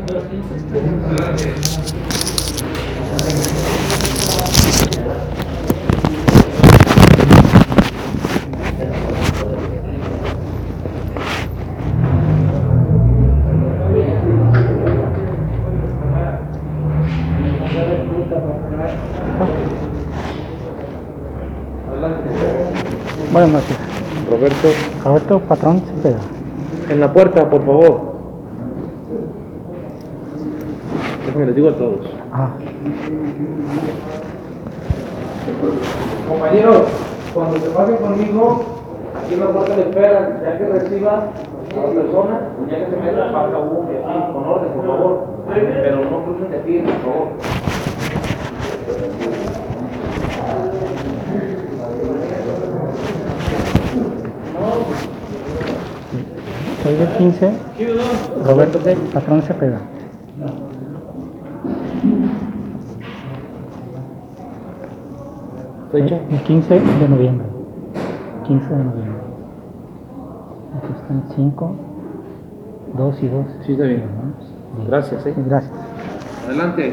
Buenas noches. Roberto. Roberto Patrón Cepeda. En la puerta, por favor. Déjame les digo a todos. Compañeros, cuando se pasen conmigo, aquí en la puerta le esperan, ya que reciba a la persona, ya que se meta, pasa uno y así, con orden, por favor. Pero no crucen de aquí, por favor. Soy del 15, Roberto Patrón Cepeda. ¿Fecha? El 15 de noviembre. 15 de noviembre. Aquí están 5, 2 y 2. Sí, está bien. Gracias, Sí, gracias. Adelante.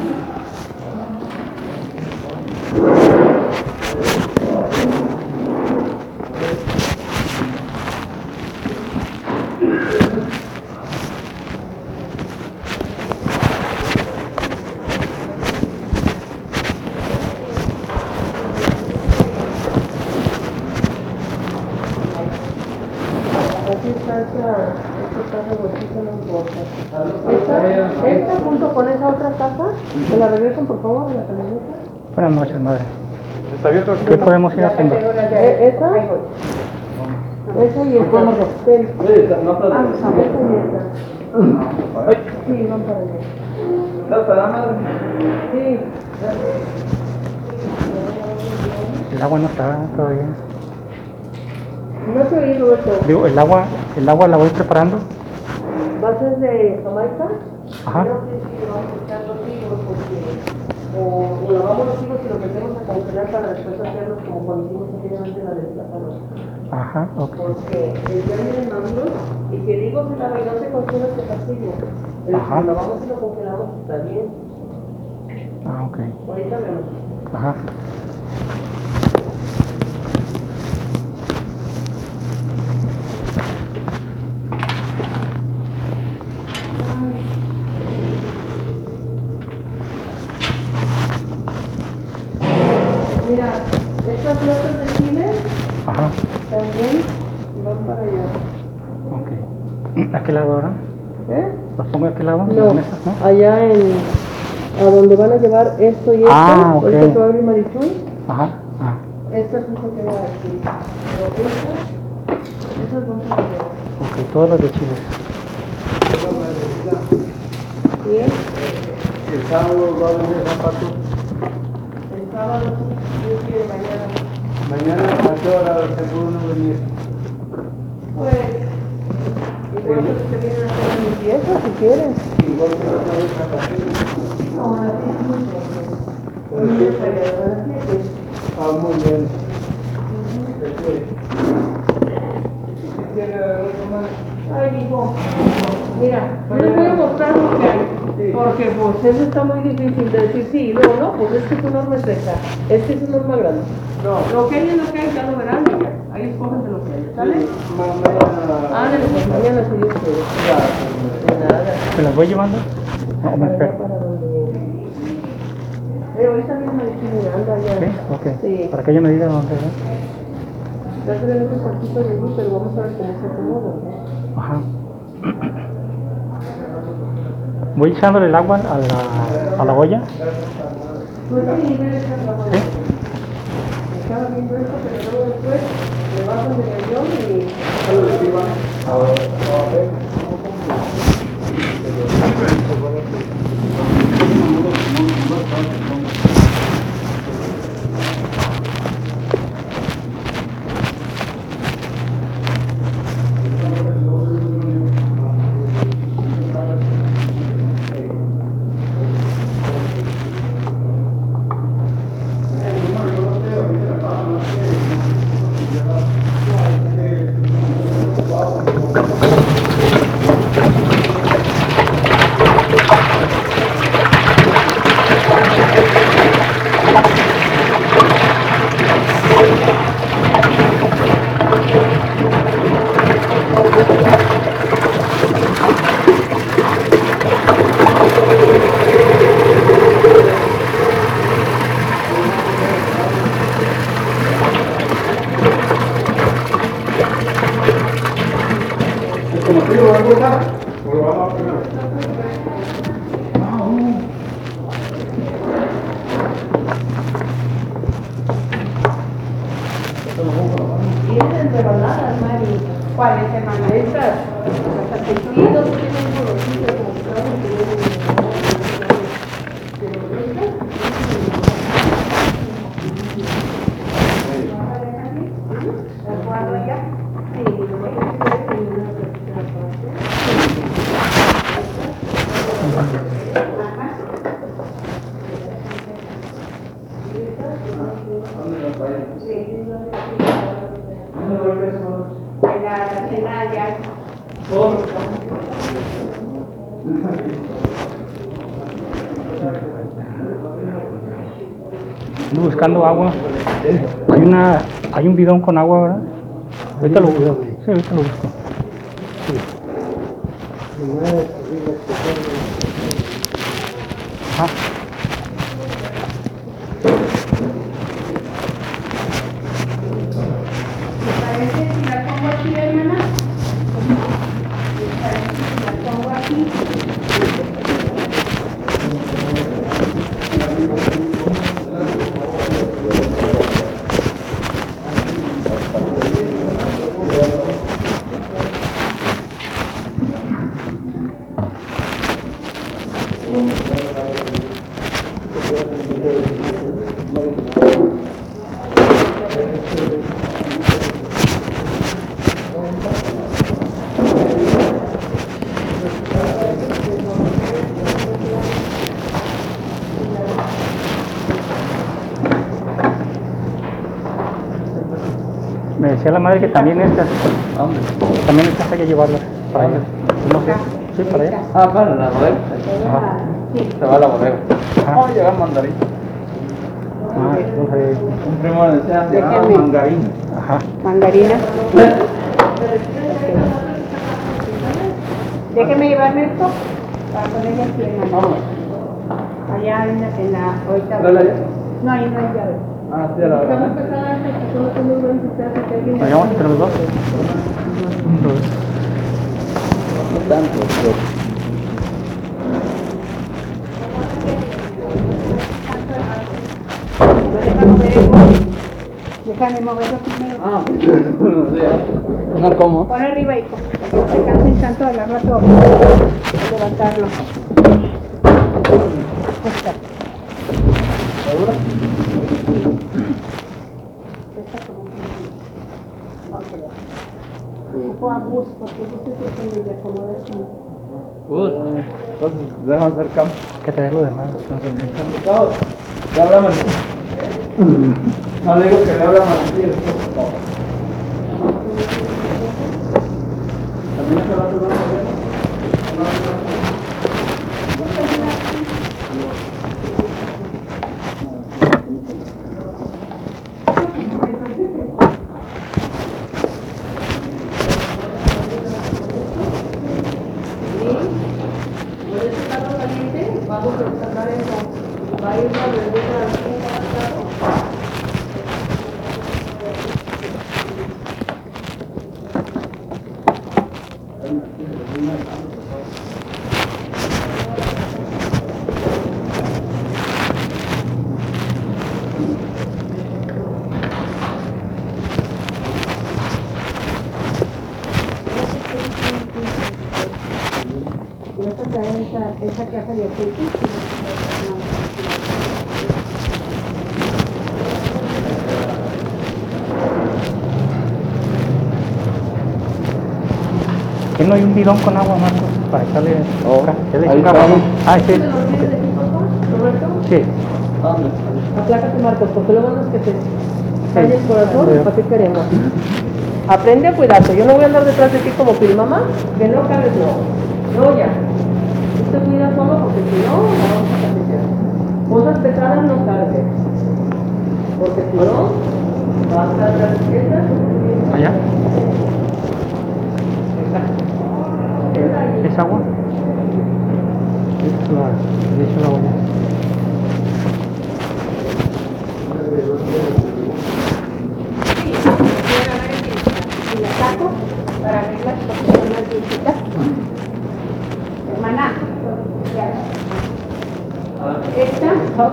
Esta junto con esa otra casa, ¿me la regresan por favor a la camioneta? Buenas noches, madre. ¿Está abierto? ¿Qué podemos ir haciendo? ¿Esa? Esa y esta. No está Esa y esta. Sí, van para allá. ¿Está la madre? Sí. El agua no está todavía. No te oí, Roberto. Digo, el agua la voy preparando. ¿Va a ser de Jamaica? Ajá. Creo que sí, vamos a echar los higos porque o lavamos los higos y los metemos a congelar para después hacerlos como cuando hicimos anteriormente la del plátano. Ajá, ok. Porque ya vienen maduros y si el higo se lava y no se congela se castigo. Pero si Ajá. lo lavamos y lo congelamos está bien. Ah, ok. Ahorita vemos. Ajá. Mira, estas latas de chile Ajá. también van para allá. Ok. ¿A qué lado ahora? ¿Los pongo a qué lado? No, ¿Las mesas, no? allá a donde van a llevar esto y esto. Ah, ok. Ahorita que va a abrir Marichuy. Ajá. Ah. Estas no se quedan aquí. Pero estas van para allá. Ok, todos los de Chile. ¿Bien? El sábado va a venir zapato. El sábado sí, yo quiero mañana. Mañana a qué hora se puede uno venir. Pues, igual que se vienen a hacer limpieza si quieren. Igual que otra vez a las 7. No, a las 10 a las 7. Ah, muy bien. Si quiere algo más. Ay, hijo, mira, yo les voy a mostrar lo que hay. Porque pues eso está muy difícil de decir sí, no, pues es que tu norma es esa, es que es una norma grande. No, lo que hay es lo que hay, ya lo verán y ya. Ahí escogen de lo que hay, ¿sale? Mañana. Ándale, pues mañana si Dios quiere. De nada. ¿Se las voy llevando? No, me Para allá, espero. para donde... ahorita mismo le anda ya. ¿Sí? Ok. Sí. Para que ella me diga dónde es. Ya tenemos un cuartito de luz, pero vamos a ver cómo se acomoda, ¿no? Ajá. Voy echándole el agua a la olla. Pues sí, me dejan la mano. ¿Sí? Estaba viendo esto, pero luego después le bajan del avión y... Tienen rebanadas, Mari. ¿Cuáles semanas? Estas. Hasta que sí, no tienen colorcillo como que trabajan que ¿las guardo ya? Sí, la cena ya. Ando buscando agua. Hay un bidón con agua, ¿verdad? Ahorita lo busco. Sí, ahorita lo busco. Ajá. ¿Me parece si la pongo aquí, hermana? ¿Me parece si la pongo aquí? Me decía la madre que también estas hay que llevarlas para allá. No sé. Sí, para allá. Ah, para la bodega. Ajá. Sí. Se va a la bodega. Ajá. Oh, llega mandarín. Ah, no sé. Un primo le decía, Déjenme. mandarín. Ajá. Mandarina. Déjeme llevarme esto para ponerle aquí en la Vámonos. allá en la ahorita. ¿Dale allá? No, ahí no hay llave. Ah, sí, a la Vamos a hora. empezar a hacer que solo tengo un pedazo que alguien- ¿Nos llevamos entre los dos? No tanto, pero... Déjame moverlo primero. Ah, no, ¿cómo? Pon arriba, hijo. No te canses tanto al rato de levantarlo. Esta. ¿Segura? Esta como que- ok. Ocupo a bus, porque bus es el que me acomoda así. Entonces, déjame hacer campo. Que te dé lo demás. Ya hablamos. No le digo que le habla más así. También se va a tomar. Vamos a sacar eso. Va a ir la verdura aquí en cada plato. Y vas a traer esa caja de aceite. ¿Que no hay un bidón con agua, Marcos? Para echarle acá. ¿Ya le ahí eché agua? estamos. Ah, sí. ¿Me lo tienes aquí, papá? ¿Roberto? Sí. ¿Dónde? Aplácate, Marcos, porque luego no es que te falle el corazón, Sí. ¿para qué queremos? Aprende a cuidarte. Yo no voy a andar detrás de ti como pilmamá, que no cabes, no. No, ya. Tú te cuidas solo porque si no, la vamos a cambiar. Cosas pesadas no cargues. Porque si no, vas a estar atrás de esta. ¿Allá? ¿Es agua? Le echo la olla. Y la saco para abrirlas porque son más viejitas. Hermana, Esta.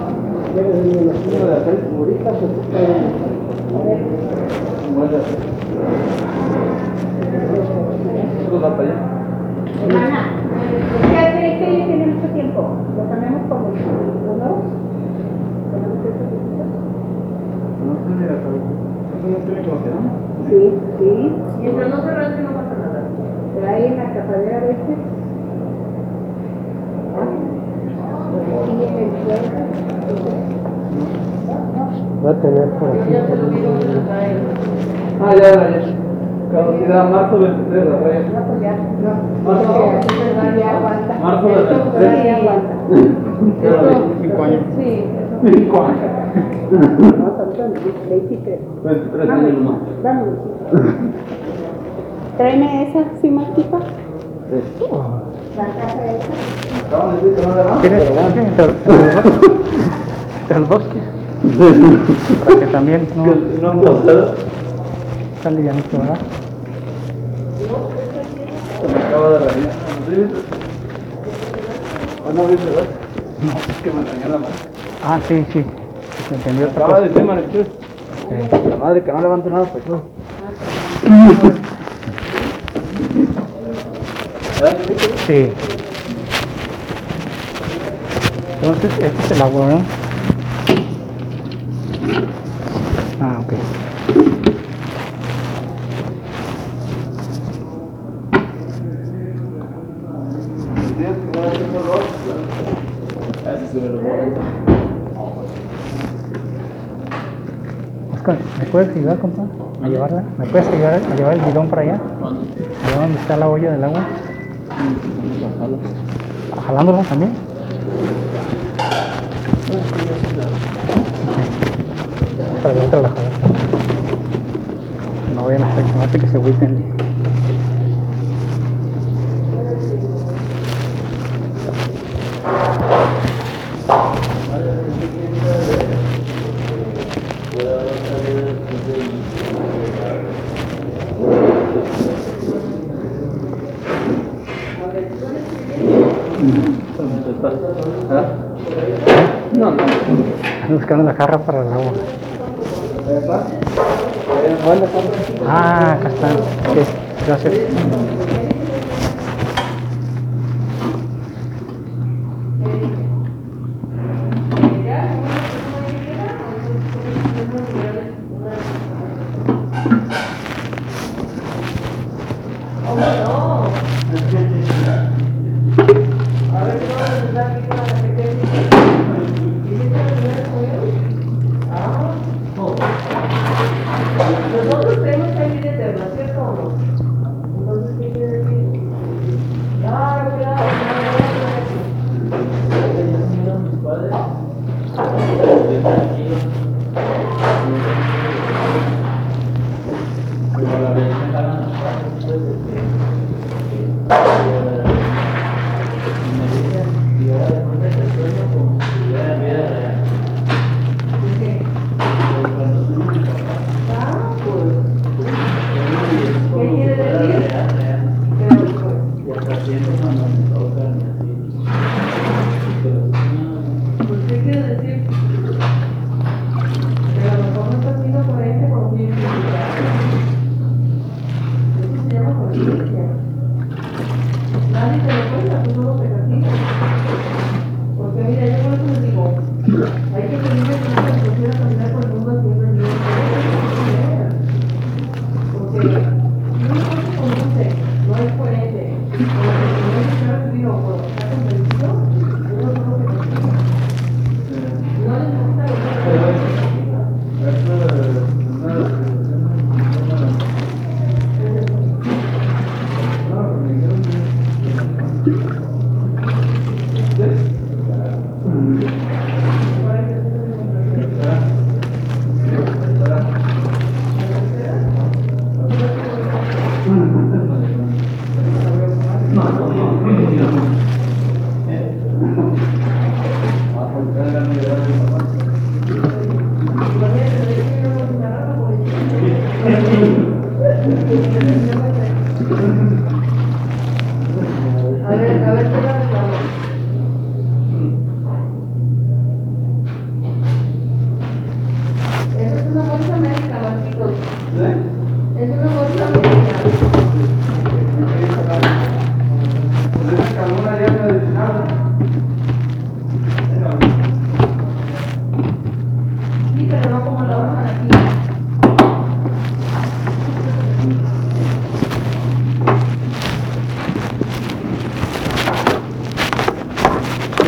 Hermana, ¿qué hace que tiene mucho tiempo? ¿Lo tenemos como uno? ¿Tenemos este tiempo? Sí, sí. Mientras no se rasgue no pasa nada. Pero ahí en la cafadera a veces. Aquí en el suelo. Va a tener por aquí. Ya se lo vieron a él. Ya. Caducidad marzo 23, la trae. No, pues ya. Marzo. Ya aguanta. Marzo del Esto 23. ya aguanta. 5 años. Sí. 5 años. No, son 23. 23 años nomás. Dame. Tráeme esa, ¿sí, Martita? La caja esa. Acaban de decir que no le dan. ¿Quieres? Entre los dos. Para que también no está livianito, ¿verdad? Se me acaba de reír. ¿Sí viste? ¿No viste, verdad? No. Es que me engañó la madre. Ah, sí, sí. Se entendió otra Acaba cosa. de decir, Marichus. Sí. La madre que no levante nada, pues no. Sí. Entonces, este es el agua, ¿verdad? Ah, ok. Oscar, ¿me puedes ayudar, compa? ¿A llevarla? ¿Me puedes ayudar a llevar el bidón para allá? Allá donde está la olla del agua. ¿Jalándolo también? Para la otra la jala. No vayan a hacer que se agüiten. No. Están buscando la jarra para el agua. Ah, acá está. Ok, gracias. Nosotros tenemos que ir de ¿no es cierto o no? Entonces, ¿qué quiere decir?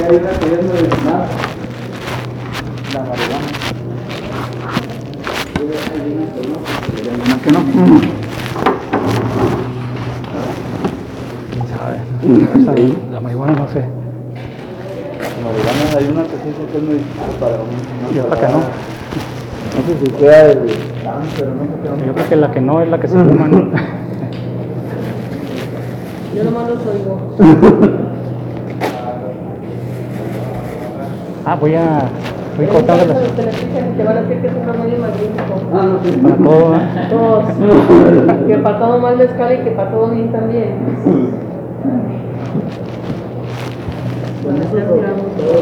hay una que es medicinal, la marihuana. Una que no. ¿Quién sabe? La marihuana no sé. La marihuana hay una que sí que es medicinal para un... Y otra que no. No sé si sea el cáncer, no sé qué. Yo creo que la que no es la que se fuma, ¿no? Yo nomás los oigo. Voy cortando las... Te van a decir que es un remedio magnífico. Para todo, ¿no? Todos. Que para todo mal les cale y que para todo bien también. Bueno, ya miramos.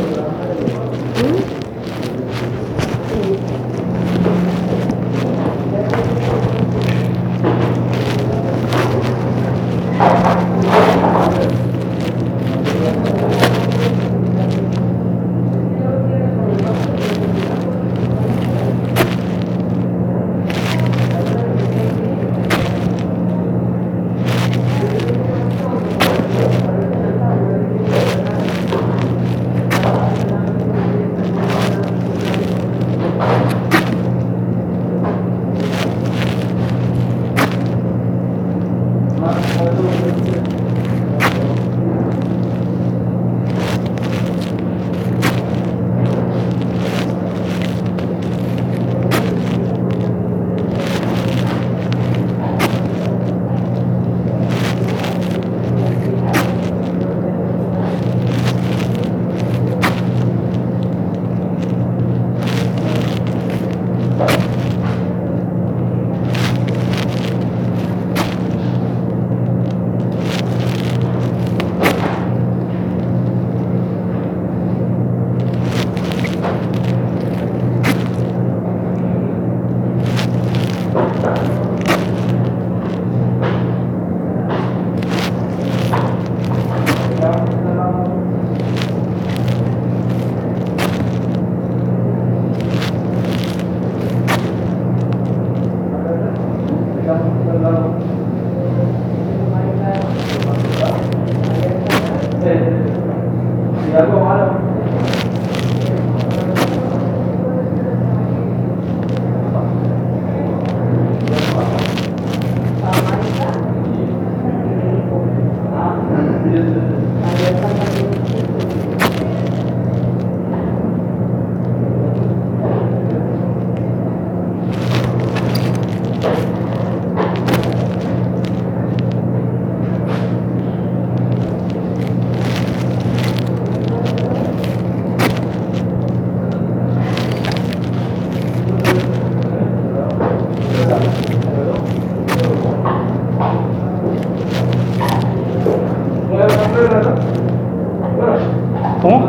¿Cómo?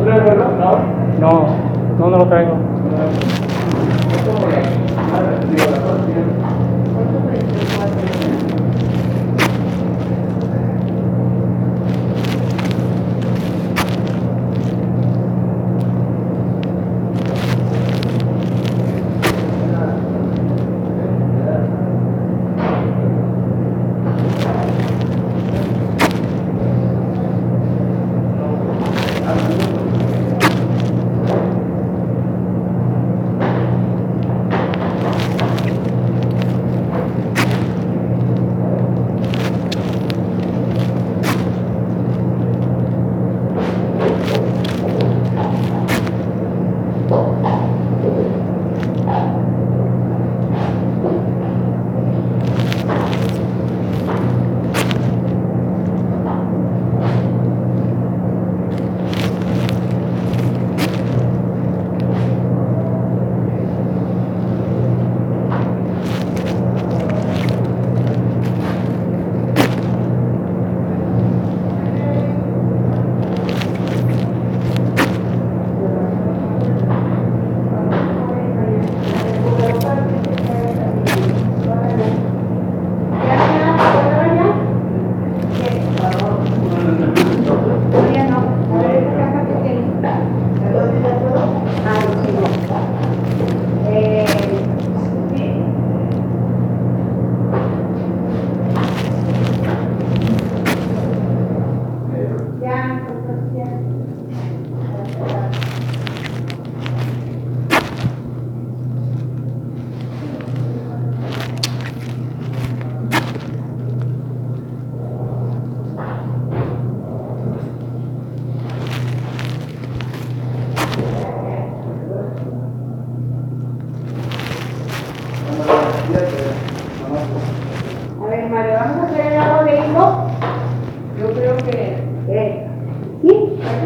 No lo traigo.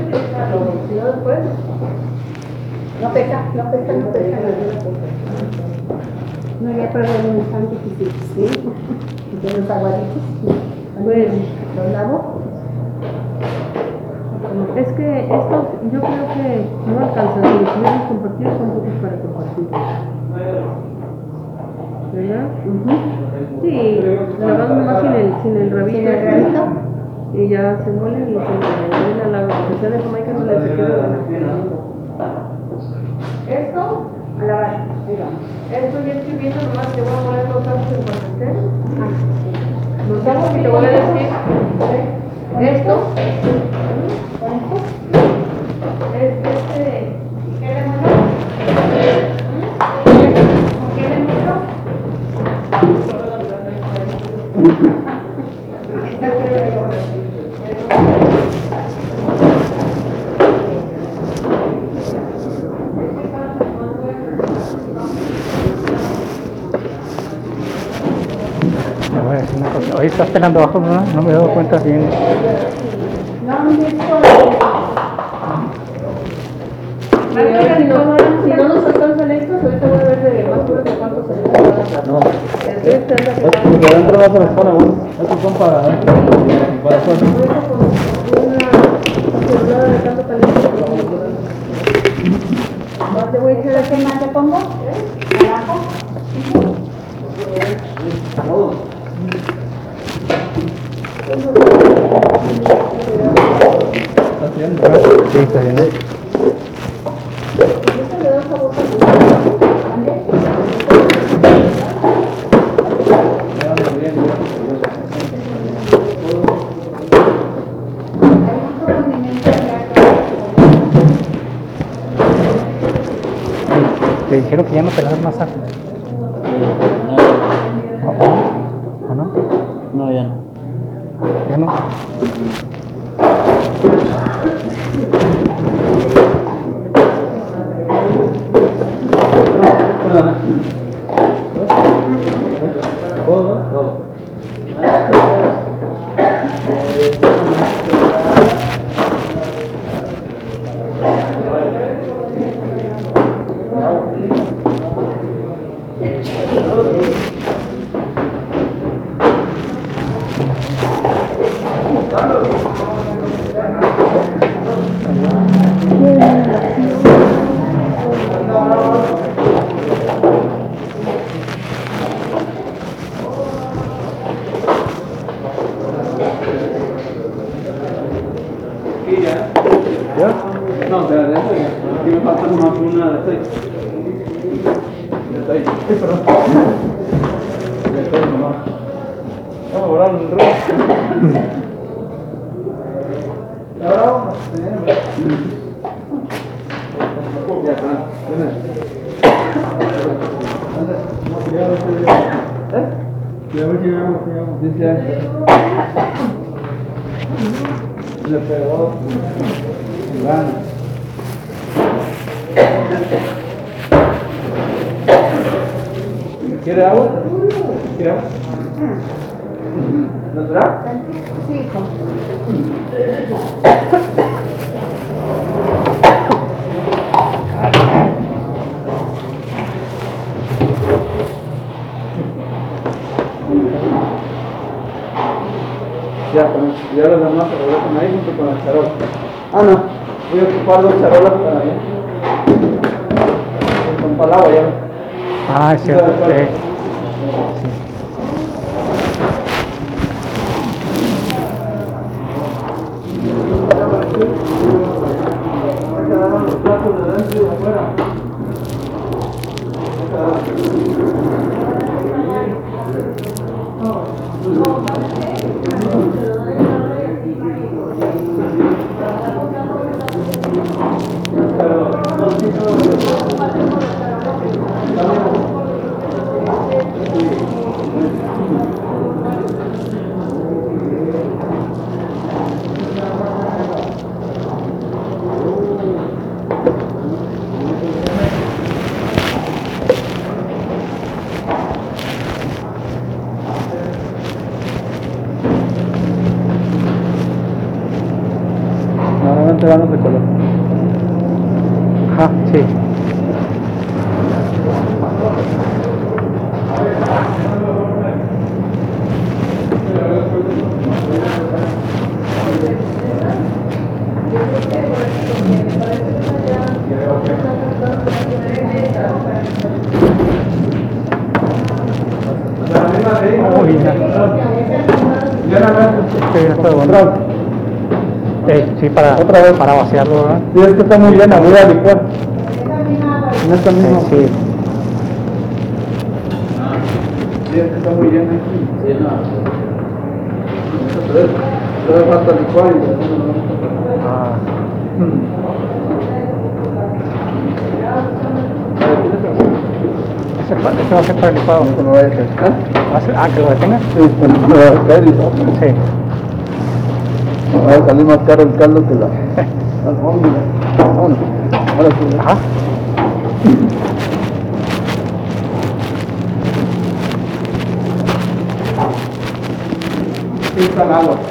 Si no después. No peca. No había probado un instante que sí. De los aguaditos. Bueno, Los lavo. es que estos yo creo que no alcanzan. Si los queremos compartir, son pocos para compartir. ¿Verdad? Sí, lavamos más sin el rabito. ¿Sin el rabito? Y ya se muelen y se muelen a la que de Jamaica no le se queda buena. Esto, A lavar. esto ya estoy viendo nomás que voy a poner los tacos en pastel. Los tacos que te voy a decir. Esto. ¿Qué le muero? ¿Qué le muero? Me voy a decir una cosa. Hoy estás pelando abajo, ¿no? No me he dado cuenta bien. No, no es por... Si no nos alcanzan estos, ahorita voy a ver de más o menos cuántos se les No. Estoy esperando que Porque adentro no se les pone bueno. Estos son para afuera. una celular de tanto caliente. ¿Dónde voy a echar el que más le pongo? Abajo. ¿Está haciendo? Sí, está bien. Eso le da sabor a Te dijeron que ya no pelas más ajo. ¿O no? No, ya no. ¿Ya no? ¿Ya? No, pero de eso ya. Aquí me falta nomás una de 6. De 6. Sí, perdón. De 6 nomás. Vamos a borrar un reloj. Y ahora vamos a tener. Ya está. ¿Eh? Ya ver si llegamos. Dice ahí. Le pegó. Gana. ¿Quiere agua? ¿Quiere agua? ¿Natural? Sí, hijo. Ya, ya los demás se regresan ahí junto con las charolas. Ah, no. Voy a ocupar 2 charolas para allá. Con palagua ya. Ah, es cierto. Sí. Quedaron los platos de dentro y de afuera. color. Ajá, sí. Muy bien. Está bueno. Sí, para vaciarlo, ¿verdad? Sí, es que está muy llena, voy a licuar. En esta misma. Sí. Sí, es que está muy llena. Sí, no. Todavía falta licuar y Ah. Ese va a ser para el licuado. no lo vaya a cascar. Que lo detenga. Sí, pues no va a caer y todo. Sí. Va a salir más caro el caldo que la... Vámonos. Ahora sí. Ajá. Sí, está el agua.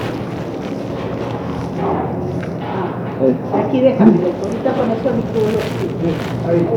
Aquí déjame, ahorita con eso licuo. Ahí.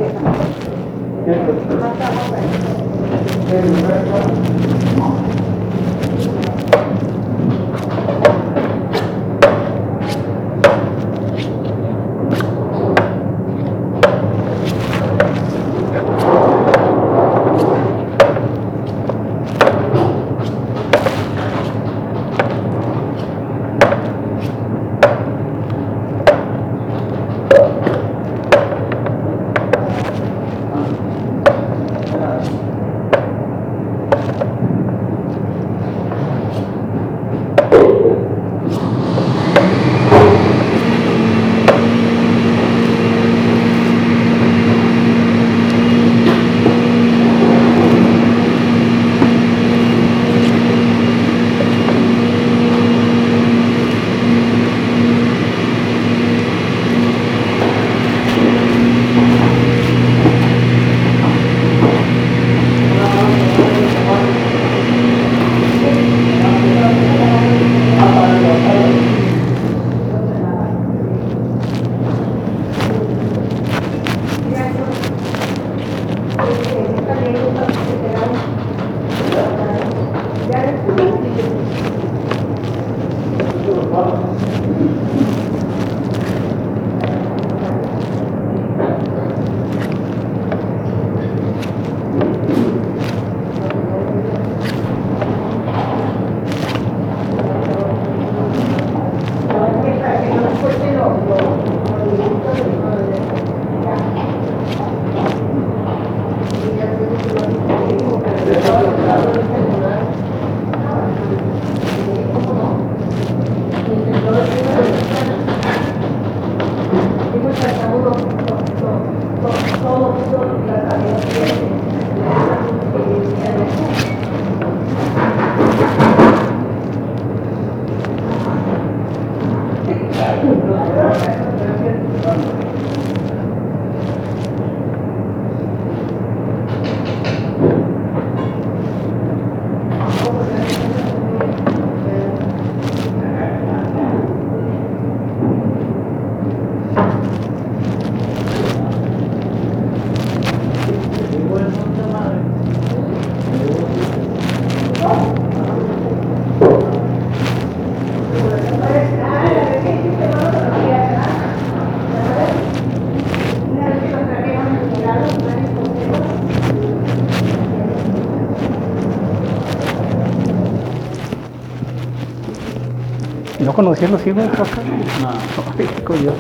¿No conocías los hijos de acá? No. Ay, qué curioso.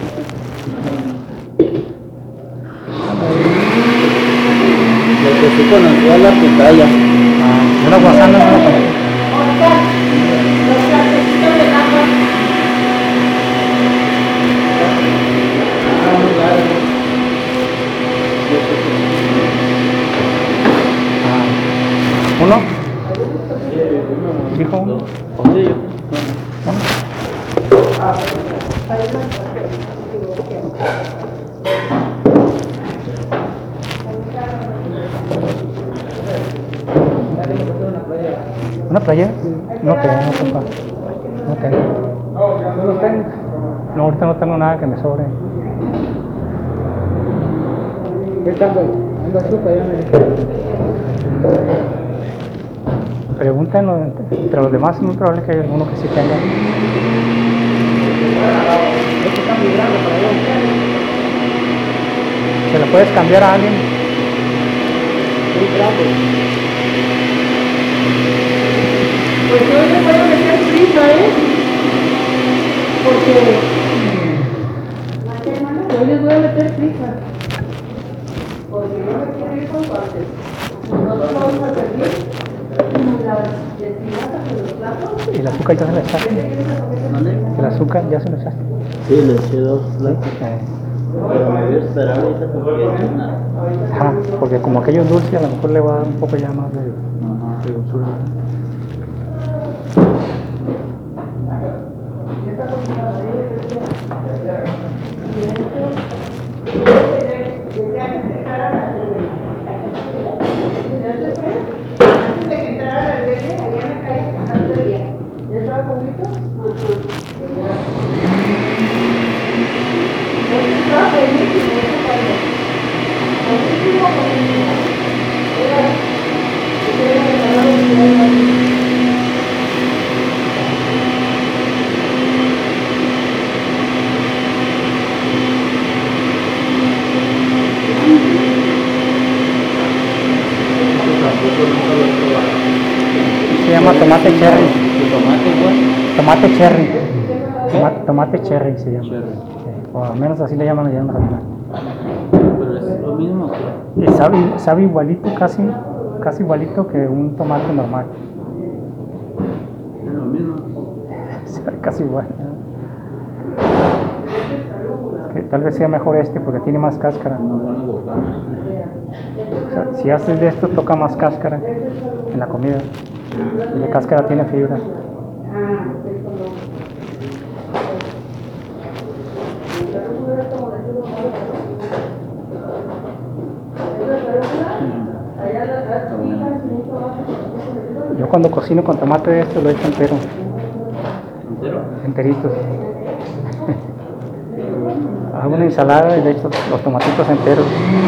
Lo que sí conocía la pitaya. Una guasana no la conocía. ¿Uno? ¿Dijo uno? ¿Una playa? No, que no, papá. No, que no. No, ahorita no tengo nada que me sobre. ¿Qué tanto? Anda azúcar, ya me dijeron. Pregúntenlo entre los demás, es muy probable que haya alguno que sí tenga. Esto está muy grande para allá. ¿Se lo puedes cambiar a alguien? Muy grande. Pues yo les voy a meter prisa, porque yo les voy a meter prisa. Porque yo me quiero ir con partes. Nosotros vamos a servir las espinacas en los platos. ¿Y el azúcar ya se lo echaste? ¿El azúcar ya se lo echaste? Sí, le eché 2 platos. Pero me voy a esperar ahorita porque Ajá, porque como aquello es dulce, a lo mejor le va a dar un poco ya más de dulzura. Se llama tomate cherry. tomate igual. Tomate cherry. Tomate cherry se llama. O al menos así le llaman allá en Argentina. Pero es lo mismo. Y sabe igualito, casi igualito que un tomate normal. Es lo mismo. Sabe casi igual. Que tal vez sea mejor este porque tiene más cáscara. No van a gustar. O sea, si haces de esto, toca más cáscara en la comida. Y la cáscara tiene fibra. Yo cuando cocino con tomate de esto lo echo entero. ¿Entero? Enteritos. Hago una ensalada y le echo los tomatitos enteros.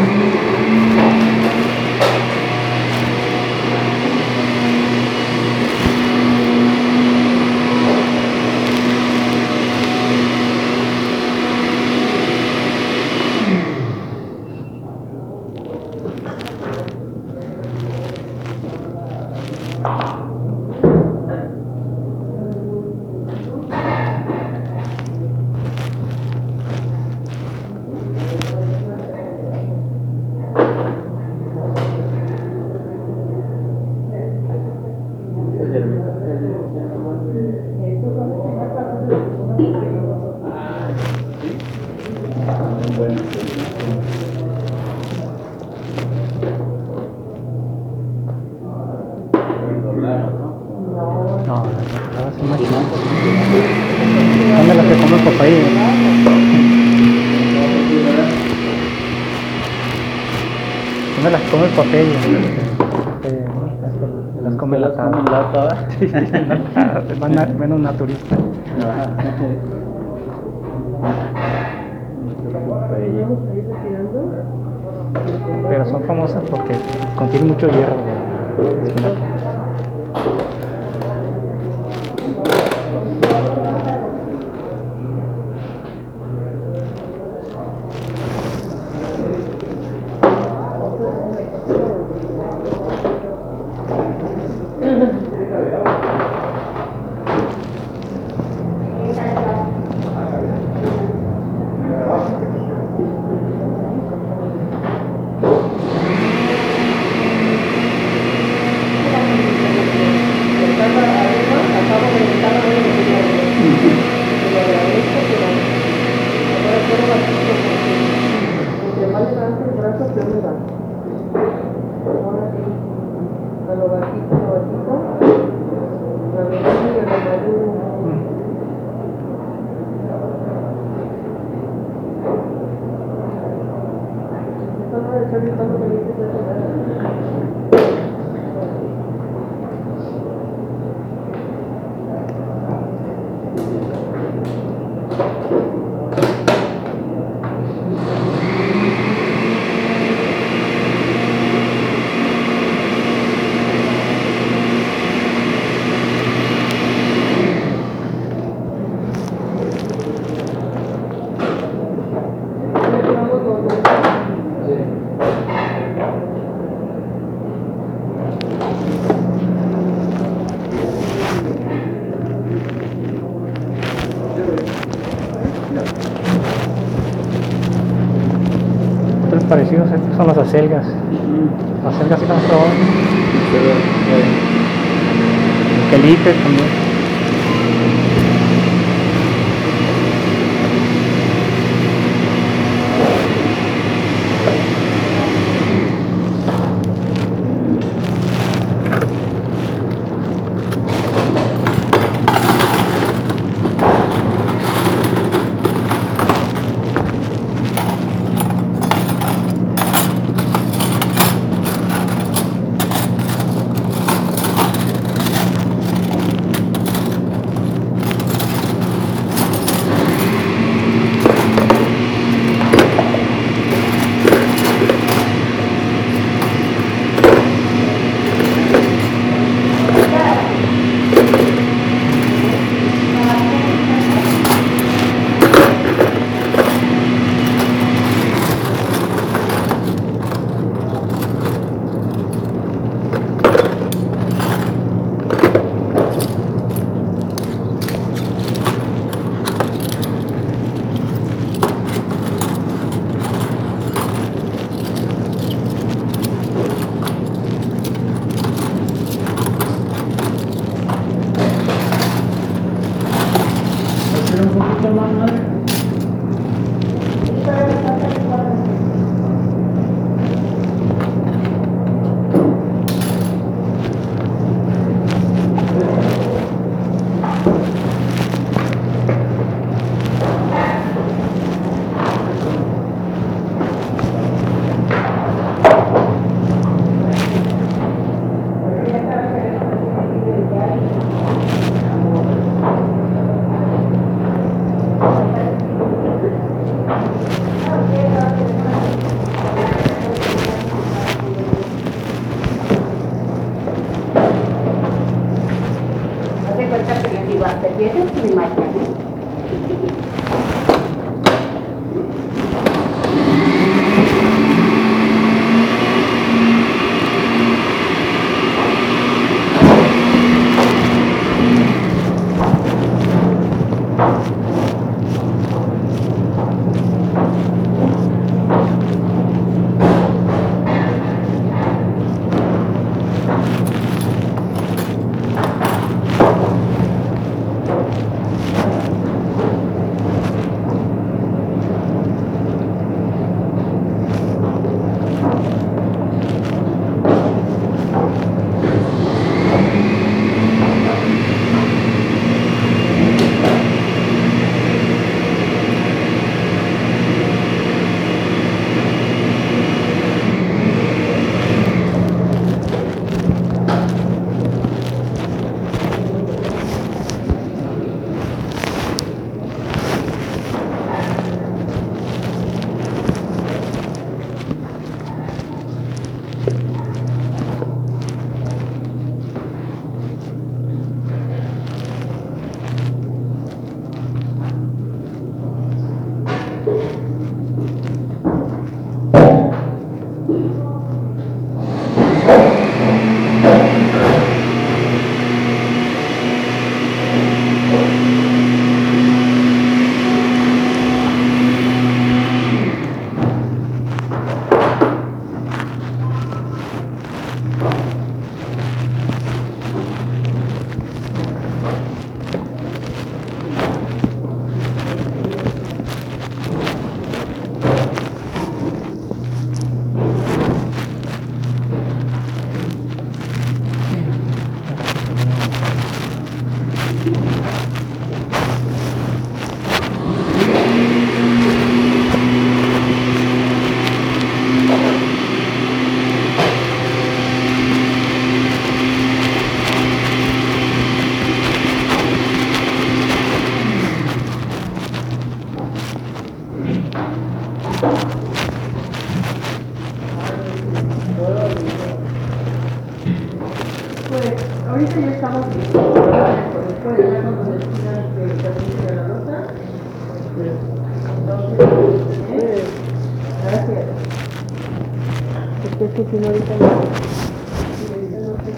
No, ahora sí más chido. Dame la que come el papaya. Dame las que come el papaya. Las come enlatadas. Es menos naturista. Pero son famosas porque contienen mucho hierro. parecidos, estos son las acelgas. Acelgas sí las has probado. Quelite también. ahorita ya estamos listos. Después de ver cuando decidan que termine de la nota. Entonces, gracias. Es que si no ahorita no. Si ahorita no se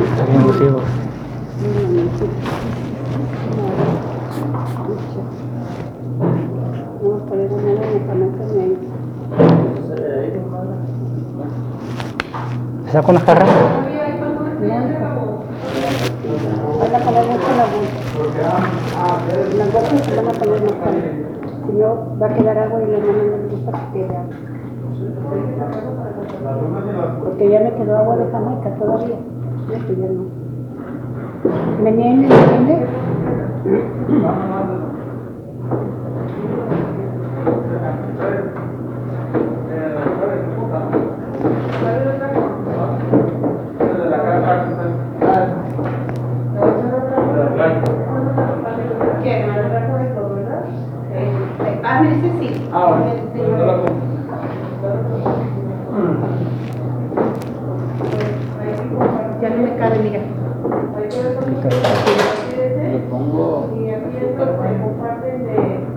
Está bien los hijos. No, por eso no me medicamentos me ¿Se sacó una jarra? van a poner mucho la bolsa. Las bolsas se van a poner más tarde. Si no, va a quedar agua y le van a gusta que quede agua. Porque ya me quedó agua de Jamaica todavía. Esto ya no. ¿Venía en el entiende? ¿Qué? ¿No le recuerdo, verdad? Ese sí. Ya no me cabe, mira. Le pongo. Y aquí es donde comparten de...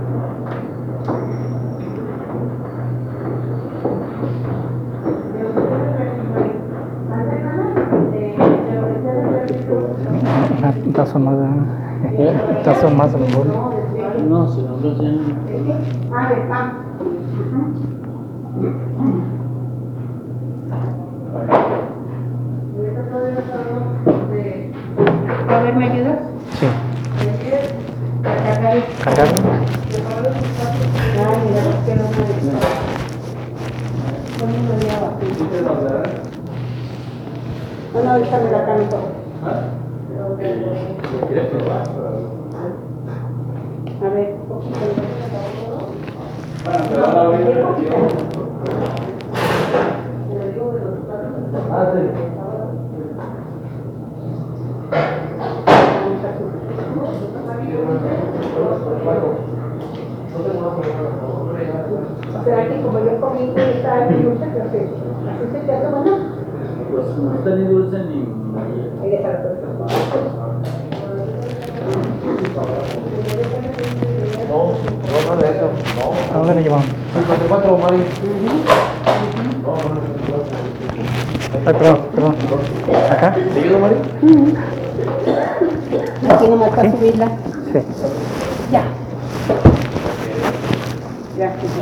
Un tazo más. Un tazo más a lo mejor. No, si no lo hacen. Ah, de pan. A ver, ¿me ayudas? Sí. Cargar esto. ¿Cargarlo? Ay, mira, que no me... Poniendo de agua. Bueno, ahorita me la canto. A ver, ¿Será que como yo comí esta dulce, que así se te hace bueno? Pues no está ni dulce ni. Ahí déjalo. No de eso. ¿A dónde le llevamos? 54, Mari. Ay, perdón. ¿Acá? ¿Te ayudo, Mari? aquí nomás para subirla. Sí. Ya. Gracias.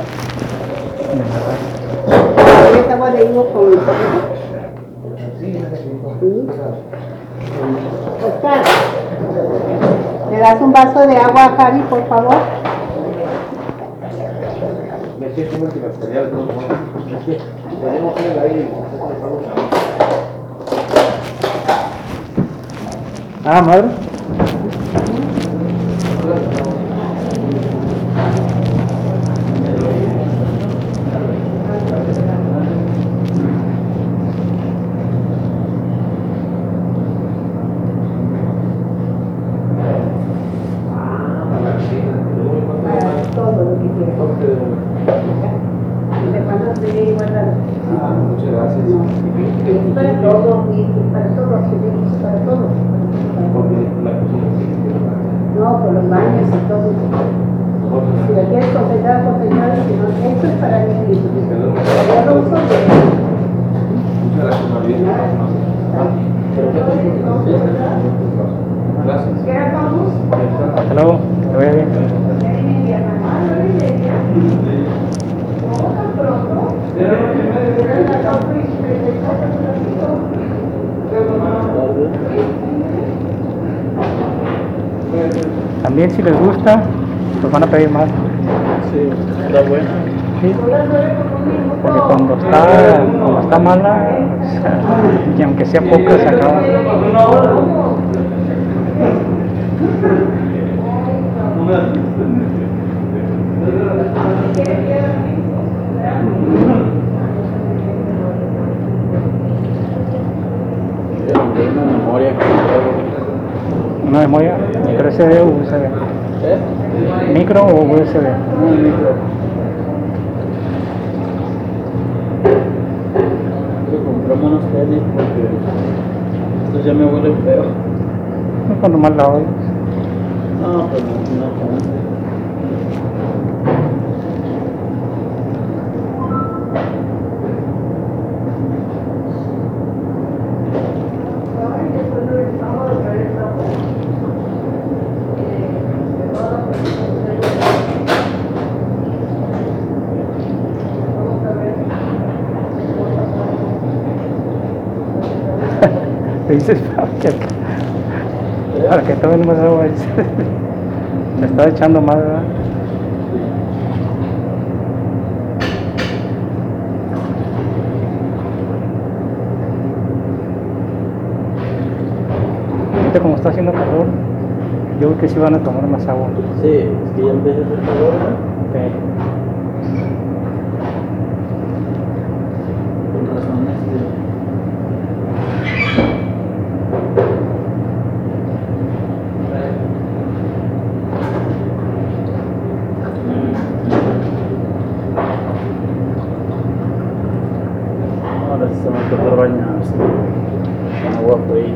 ¿Esta agua de higo con el poquito? Oscar, ¿me das un vaso de agua a Javi, por favor? Me siento muy antibacterial, no. Tenemos que ir ahí. Ah, madre. Todo lo que quieras. ¿De cuándo se guardado? Muchas gracias. Es para todo, y para todo, absolutamente para todo. No, por los baños y todo. Si la quieres concentrar, si no, esto es para mí. Yo lo uso de... Muchas gracias, María. Gracias. ¿Qué vamos? Hasta luego. Que vaya bien. También si les gusta, pues van a pedir más. Sí, está bueno. Sí. Porque cuando está mala, y aunque sea poca, se acaba. Una memoria que Una memoria, micro SD o USB. Micro o USB. compramos unos tenis porque estos ya me huelen feo. Cuando más la oyes. No, pues no. Le dices para que tomen más agua. Le está echando más, ¿verdad? Ahorita como está haciendo calor, yo creo que sí van a tomar más agua. Sí, es que ya empieza a hacer calor, ¿no? Sí. Con razón, ahora sí se me ocurrió bañarse con agua fría.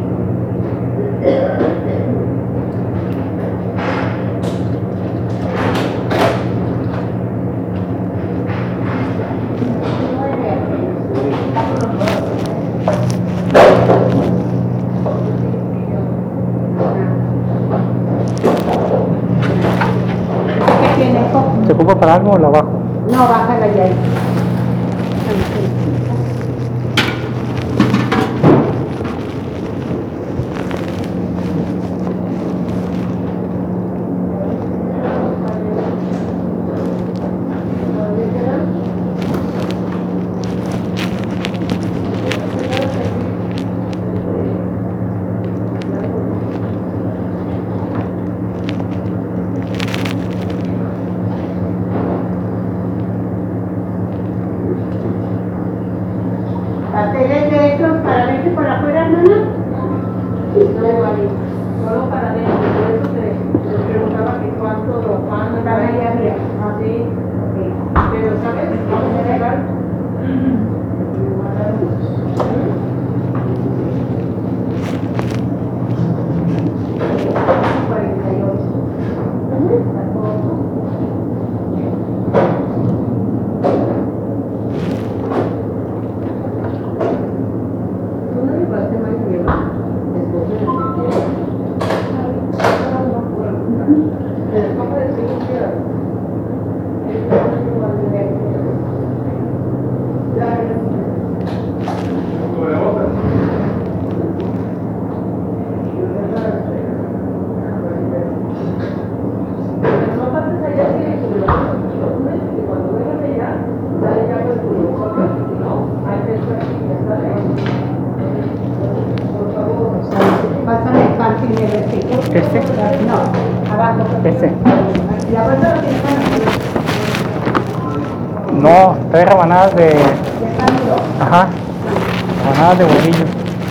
¿Qué tiene, Coco? ¿Se ocupa para algo o la bajo? No, bájala ya. ¿Pasteles de esos para verte por afuera, hermana? No, vale. Solo para adentro. Por eso te preguntaba que cuánto pan Para allá había. Ah, sí. Pero, ¿sabes? Vamos a llegar. ¿Tú no llevaste más hielo? Después de el copa de ciencia. No pases allá que cuando vengas allá, dale ya con tu no, hay que estar aquí, ya sabes. Por favor. Pásame el pan primero, ¿sí? ¿Este? No, abajo. Este. La bolsa lo tienes para No, trae rebanadas de... de pan duro. Ajá. Rebanadas de bolillo.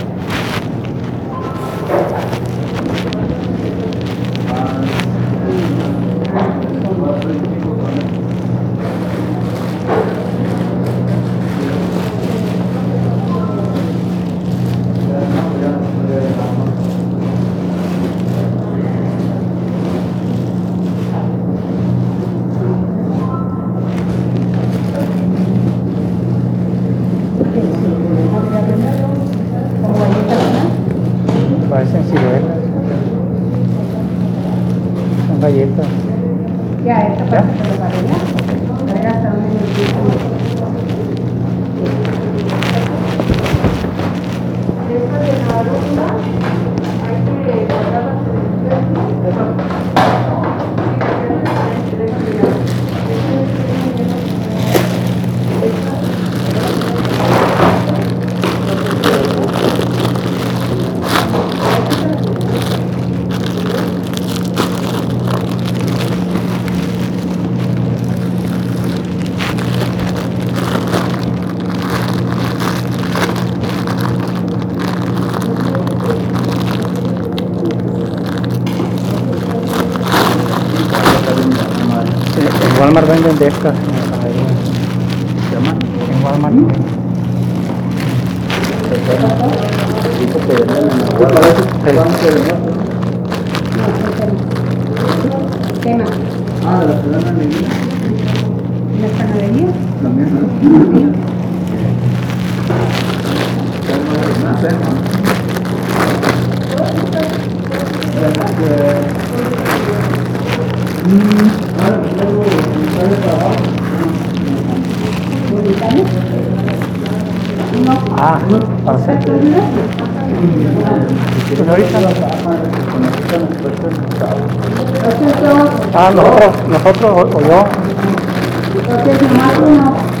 Parecen ciruelas. Son galletas. Ya, esta parte se lo paré, ¿no? A ver hasta dónde me empieza. Esta de la rótula, hay que guardarla En Walmart venden de estas. En la panadería. ¿Se llama? En Walmart. Dijo que venden en la guarda. ¿Cuándo se vendió? ¿Qué más? Ah, de la ciudad de Medellín. ¿En las panaderías? También, ¿no? No sé, ¿no? Ahora me traigo el trabajo. ¿Bonitano? No. Ah, para hacer. Pues ahorita. Entonces, Ah, nosotros o yo. entonces nomás uno.